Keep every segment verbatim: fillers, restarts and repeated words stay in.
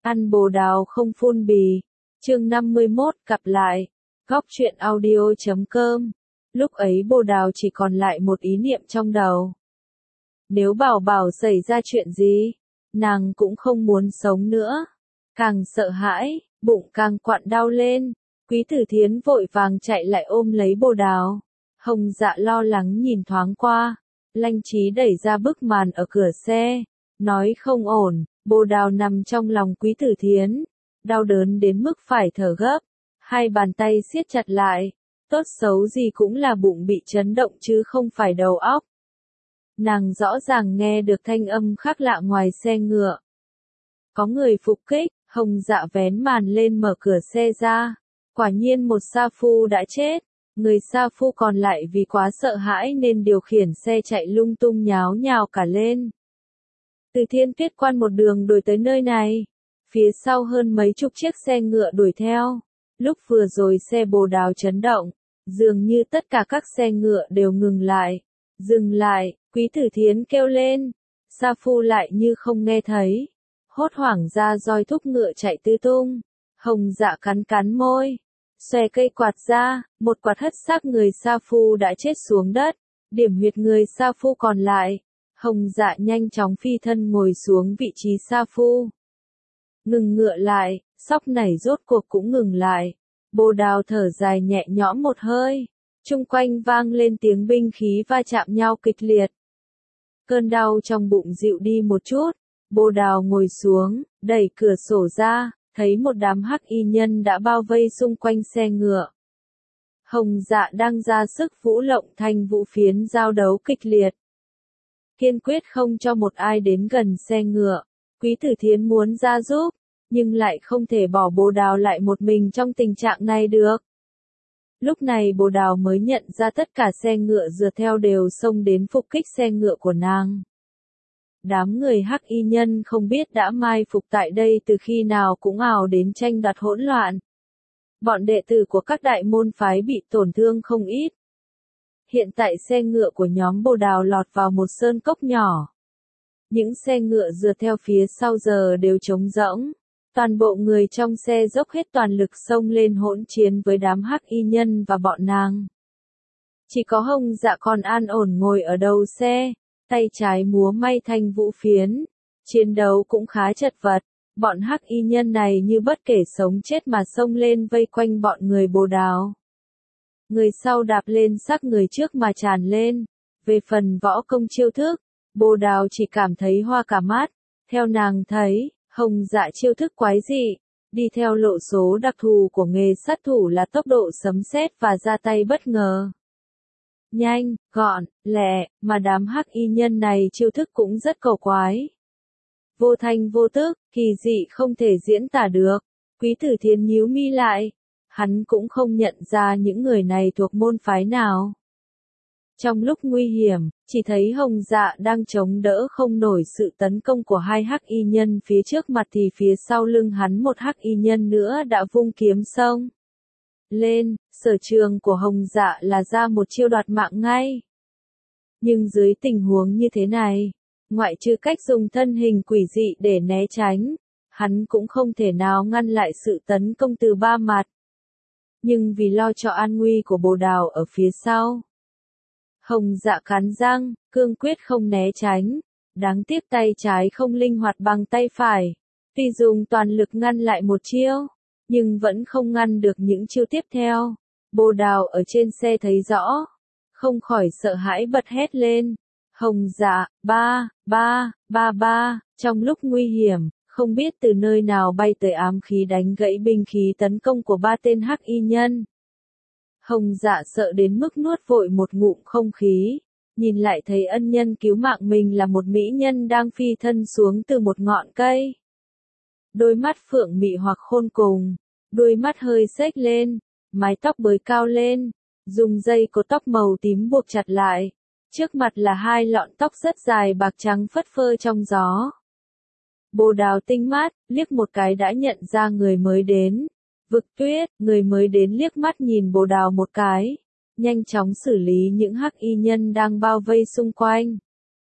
Ăn bồ đào không phun bì. Chương năm mươi mốt cặp lại. Góc truyện audio chấm com. Lúc ấy bồ đào chỉ còn lại một ý niệm trong đầu. Nếu bảo bảo xảy ra chuyện gì, nàng cũng không muốn sống nữa. Càng sợ hãi, bụng càng quặn đau lên. Quý Tử Thiến vội vàng chạy lại ôm lấy bồ đào. Hồng Dạ lo lắng nhìn thoáng qua. Lanh Trí đẩy ra bức màn ở cửa xe. Nói không ổn, bồ đào nằm trong lòng Quý Tử Thiến. Đau đớn đến mức phải thở gấp. Hai bàn tay siết chặt lại. Tốt xấu gì cũng là bụng bị chấn động chứ không phải đầu óc. Nàng rõ ràng nghe được thanh âm khác lạ ngoài xe ngựa. Có người phục kích, Hồng Dạ vén màn lên mở cửa xe ra. Quả nhiên một sa phu đã chết. Người sa phu còn lại vì quá sợ hãi nên điều khiển xe chạy lung tung nháo nhào cả lên. Từ Thiên Tuyết Quan một đường đuổi tới nơi này. Phía sau hơn mấy chục chiếc xe ngựa đuổi theo. Lúc vừa rồi xe bồ đào chấn động. Dường như tất cả các xe ngựa đều ngừng lại. Dừng lại, Quý Tử Thiến kêu lên. Sa phu lại như không nghe thấy. Hốt hoảng ra roi thúc ngựa chạy tứ tung. Hồng Dạ cắn cắn môi. Xòe cây quạt ra, một quạt hất xác người sa phu đã chết xuống đất. Điểm huyệt người sa phu còn lại. Hồng Dạ nhanh chóng phi thân ngồi xuống vị trí sa phu. Ngừng ngựa lại, sóc nảy rốt cuộc cũng ngừng lại. Bồ đào thở dài nhẹ nhõm một hơi. Chung quanh vang lên tiếng binh khí va chạm nhau kịch liệt. Cơn đau trong bụng dịu đi một chút. Bồ đào ngồi xuống, đẩy cửa sổ ra, thấy một đám hắc y nhân đã bao vây xung quanh xe ngựa. Hồng Dạ đang ra sức vũ lộng thanh vũ phiến giao đấu kịch liệt. Kiên quyết không cho một ai đến gần xe ngựa. Quý Tử Thiến muốn ra giúp, nhưng lại không thể bỏ bồ đào lại một mình trong tình trạng này được. Lúc này bồ đào mới nhận ra tất cả xe ngựa dựa theo đều xông đến phục kích xe ngựa của nàng. Đám người hắc y nhân không biết đã mai phục tại đây từ khi nào cũng ào đến tranh đoạt hỗn loạn. Bọn đệ tử của các đại môn phái bị tổn thương không ít. Hiện tại xe ngựa của nhóm bồ đào lọt vào một sơn cốc nhỏ. Những xe ngựa dựa theo phía sau giờ đều trống rỗng. Toàn bộ người trong xe dốc hết toàn lực xông lên hỗn chiến với đám hắc y nhân và bọn nàng. Chỉ có Hồng Dạ còn an ổn ngồi ở đầu xe, tay trái múa may thanh vũ phiến. Chiến đấu cũng khá chật vật, bọn hắc y nhân này như bất kể sống chết mà xông lên vây quanh bọn người bồ đào. Người sau đạp lên xác người trước mà tràn lên. Về phần võ công chiêu thức, bồ đào chỉ cảm thấy hoa cả mắt. Theo nàng thấy, Hồng Dạ chiêu thức quái dị, đi theo lộ số đặc thù của nghề sát thủ là tốc độ sấm sét và ra tay bất ngờ. Nhanh, gọn, lẹ, mà đám hắc y nhân này chiêu thức cũng rất cầu quái. Vô thanh vô tức, kỳ dị không thể diễn tả được. Quý Tử Thiến nhíu mi lại. Hắn cũng không nhận ra những người này thuộc môn phái nào. Trong lúc nguy hiểm, chỉ thấy Hồng Dạ đang chống đỡ không nổi sự tấn công của hai hắc y nhân phía trước mặt thì phía sau lưng hắn một hắc y nhân nữa đã vung kiếm xông lên. Sở trường của Hồng Dạ là ra một chiêu đoạt mạng ngay. Nhưng dưới tình huống như thế này, ngoại trừ cách dùng thân hình quỷ dị để né tránh, hắn cũng không thể nào ngăn lại sự tấn công từ ba mặt. Nhưng vì lo cho an nguy của bồ đào ở phía sau, Hồng Dạ cắn răng, cương quyết không né tránh. Đáng tiếc tay trái không linh hoạt bằng tay phải. Tuy dùng toàn lực ngăn lại một chiêu, nhưng vẫn không ngăn được những chiêu tiếp theo. Bồ đào ở trên xe thấy rõ, không khỏi sợ hãi bật hét lên. Hồng Dạ, ba, ba, ba ba, trong lúc nguy hiểm, không biết từ nơi nào bay tới ám khí đánh gãy binh khí tấn công của ba tên hắc y nhân. Hồng Dạ sợ đến mức nuốt vội một ngụm không khí, nhìn lại thấy ân nhân cứu mạng mình là một mỹ nhân đang phi thân xuống từ một ngọn cây. Đôi mắt phượng mị hoặc khôn cùng, đuôi mắt hơi xếch lên, mái tóc bới cao lên, dùng dây cột tóc màu tím buộc chặt lại. Trước mặt là hai lọn tóc rất dài bạc trắng phất phơ trong gió. Bồ đào tinh mắt, liếc một cái đã nhận ra người mới đến. Vực Tuyết, người mới đến liếc mắt nhìn bồ đào một cái, nhanh chóng xử lý những hắc y nhân đang bao vây xung quanh.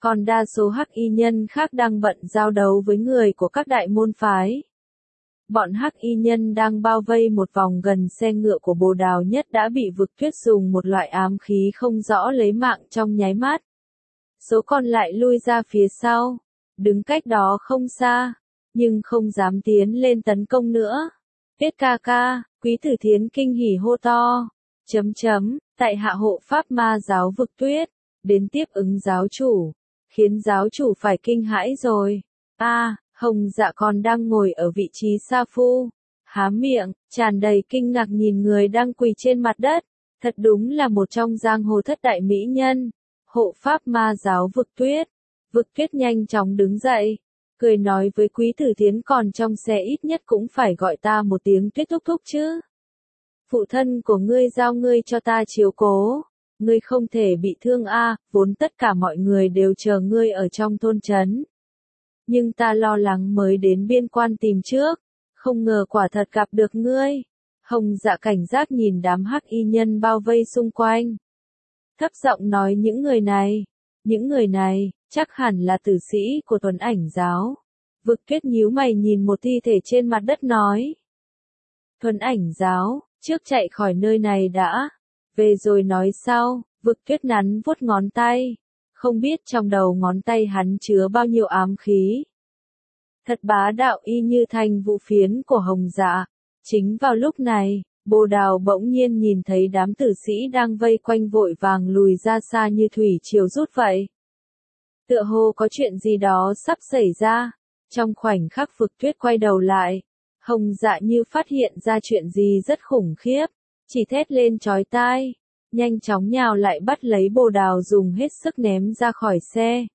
còn đa số hắc y nhân khác đang bận giao đấu với người của các đại môn phái. Bọn hắc y nhân đang bao vây một vòng gần xe ngựa của Bồ Đào Nhất đã bị Vực Tuyết dùng một loại ám khí không rõ lấy mạng trong nháy mắt. Số còn lại lui ra phía sau, đứng cách đó không xa, nhưng không dám tiến lên tấn công nữa. Tiết ca ca, Quý Tử Thiến kinh hỉ hô to. Chấm chấm, tại hạ hộ pháp ma giáo Vực Tuyết, đến tiếp ứng giáo chủ, khiến giáo chủ phải kinh hãi rồi. A, à, Hồng Dạ còn đang ngồi ở vị trí sa phu, há miệng, tràn đầy kinh ngạc nhìn người đang quỳ trên mặt đất. Thật đúng là một trong giang hồ thất đại mỹ nhân. Hộ pháp ma giáo Vực Tuyết. Vực Tuyết nhanh chóng đứng dậy, cười nói với Quý Tử Thiến, còn trong xe ít nhất cũng phải gọi ta một tiếng Tuyết thúc thúc chứ. Phụ thân của ngươi giao ngươi cho ta chiếu cố, ngươi không thể bị thương a, à, vốn tất cả mọi người đều chờ ngươi ở trong thôn trấn. Nhưng ta lo lắng mới đến biên quan tìm trước, không ngờ quả thật gặp được ngươi. Hồng Dạ cảnh giác nhìn đám hắc y nhân bao vây xung quanh. Thấp giọng nói, những người này, những người này, chắc hẳn là tử sĩ của Tuấn Ảnh giáo. Vực Tuyết nhíu mày nhìn một thi thể trên mặt đất nói. Tuấn Ảnh giáo, trước chạy khỏi nơi này đã, về rồi nói sau. Vực Tuyết nắn vuốt ngón tay, không biết trong đầu ngón tay hắn chứa bao nhiêu ám khí. Thật bá đạo, y như thanh vũ phiến của Hồng Dạ. Chính vào lúc này, Bồ Đào bỗng nhiên nhìn thấy đám tử sĩ đang vây quanh vội vàng lùi ra xa như thủy triều rút vậy. Tựa hồ có chuyện gì đó sắp xảy ra. Trong khoảnh khắc Vực Tuyết quay đầu lại, Hồng Dạ như phát hiện ra chuyện gì rất khủng khiếp, chỉ thét lên chói tai, nhanh chóng nhào lại bắt lấy Bồ Đào dùng hết sức ném ra khỏi xe.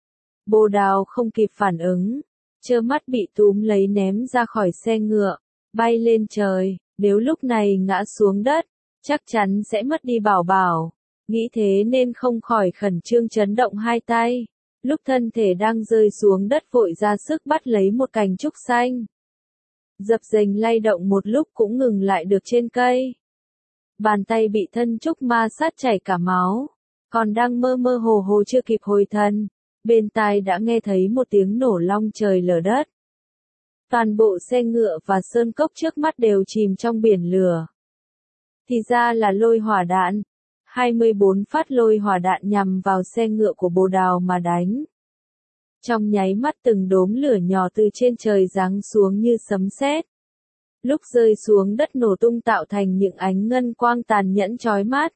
Bồ Đào không kịp phản ứng, trơ mắt bị túm lấy ném ra khỏi xe ngựa, bay lên trời, nếu lúc này ngã xuống đất, chắc chắn sẽ mất đi bảo bảo. Nghĩ thế nên không khỏi khẩn trương chấn động hai tay, lúc thân thể đang rơi xuống đất vội ra sức bắt lấy một cành trúc xanh. Dập dềnh lay động một lúc cũng ngừng lại được trên cây. Bàn tay bị thân trúc ma sát chảy cả máu, còn đang mơ mơ hồ hồ chưa kịp hồi thần, bên tai đã nghe thấy một tiếng nổ long trời lở đất. Toàn bộ xe ngựa và sơn cốc trước mắt đều chìm trong biển lửa. Thì ra là lôi hỏa đạn, hai mươi bốn phát lôi hỏa đạn nhằm vào xe ngựa của Bồ Đào mà đánh. Trong nháy mắt từng đốm lửa nhỏ từ trên trời giáng xuống như sấm sét. Lúc rơi xuống đất nổ tung tạo thành những ánh ngân quang tàn nhẫn chói mắt.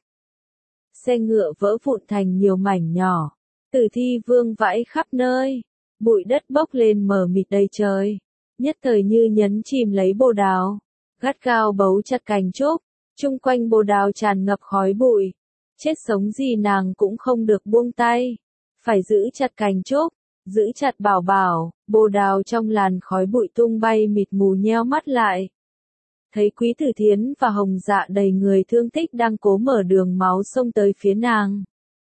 Xe ngựa vỡ vụn thành nhiều mảnh nhỏ, tử thi vương vãi khắp nơi, bụi đất bốc lên mờ mịt đầy trời, nhất thời như nhấn chìm lấy Bồ Đào, gắt gao bấu chặt cành trúc, chung quanh Bồ Đào tràn ngập khói bụi, chết sống gì nàng cũng không được buông tay, phải giữ chặt cành trúc, giữ chặt bảo bảo. Bồ Đào trong làn khói bụi tung bay mịt mù nheo mắt lại. Thấy Quý Tử Thiến và Hồng Dạ đầy người thương tích đang cố mở đường máu xông tới phía nàng.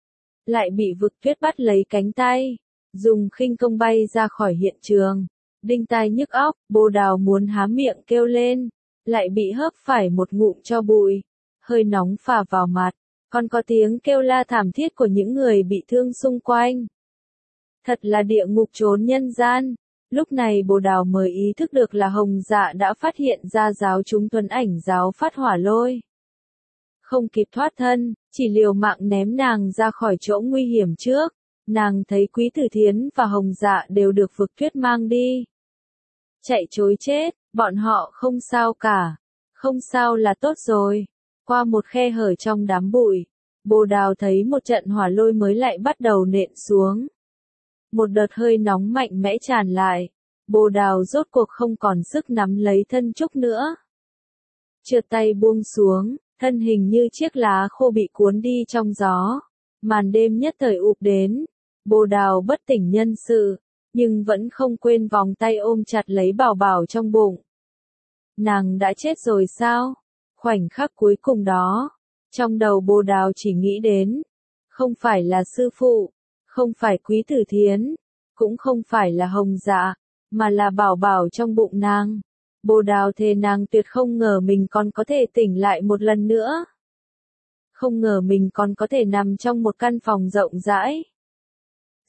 Lại bị Vực Tuyết bắt lấy cánh tay, dùng khinh công bay ra khỏi hiện trường. Đinh tai nhức óc, Bồ Đào muốn há miệng kêu lên, lại bị hớp phải một ngụm cho bụi, hơi nóng phả vào mặt, còn có tiếng kêu la thảm thiết của những người bị thương xung quanh. Thật là địa ngục trốn nhân gian. Lúc này Bồ Đào mới ý thức được là Hồng Dạ đã phát hiện ra giáo chúng Tuấn Ảnh giáo phát hỏa lôi. Không kịp thoát thân, chỉ liều mạng ném nàng ra khỏi chỗ nguy hiểm trước. Nàng thấy Quý Tử Thiến và Hồng Dạ đều được Vực Tuyết mang đi. Chạy trối chết, bọn họ không sao cả. Không sao là tốt rồi. Qua một khe hở trong đám bụi, Bồ Đào thấy một trận hỏa lôi mới lại bắt đầu nện xuống. Một đợt hơi nóng mạnh mẽ tràn lại, Bồ Đào rốt cuộc không còn sức nắm lấy thân trúc nữa. Trượt tay buông xuống, thân hình như chiếc lá khô bị cuốn đi trong gió. Màn đêm nhất thời ụp đến, Bồ Đào bất tỉnh nhân sự, nhưng vẫn không quên vòng tay ôm chặt lấy bảo bảo trong bụng. Nàng đã chết rồi sao? Khoảnh khắc cuối cùng đó, trong đầu Bồ Đào chỉ nghĩ đến, không phải là sư phụ, không phải Quý Tử Thiến, cũng không phải là Hồng Dạ, mà là bảo bảo trong bụng nàng. Bồ Đào thề nàng tuyệt không ngờ mình còn có thể tỉnh lại một lần nữa. Không ngờ mình còn có thể nằm trong một căn phòng rộng rãi.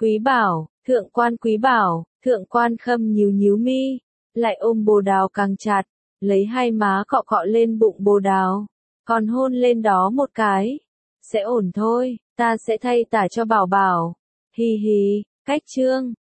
Quý bảo, thượng quan Quý bảo, thượng quan Khâm nhíu nhíu mi, lại ôm bồ đào càng chặt, lấy hai má cọ cọ lên bụng bồ đào, còn hôn lên đó một cái. Sẽ ổn thôi, ta sẽ thay tả cho bảo bảo. Hi hi, cách chương.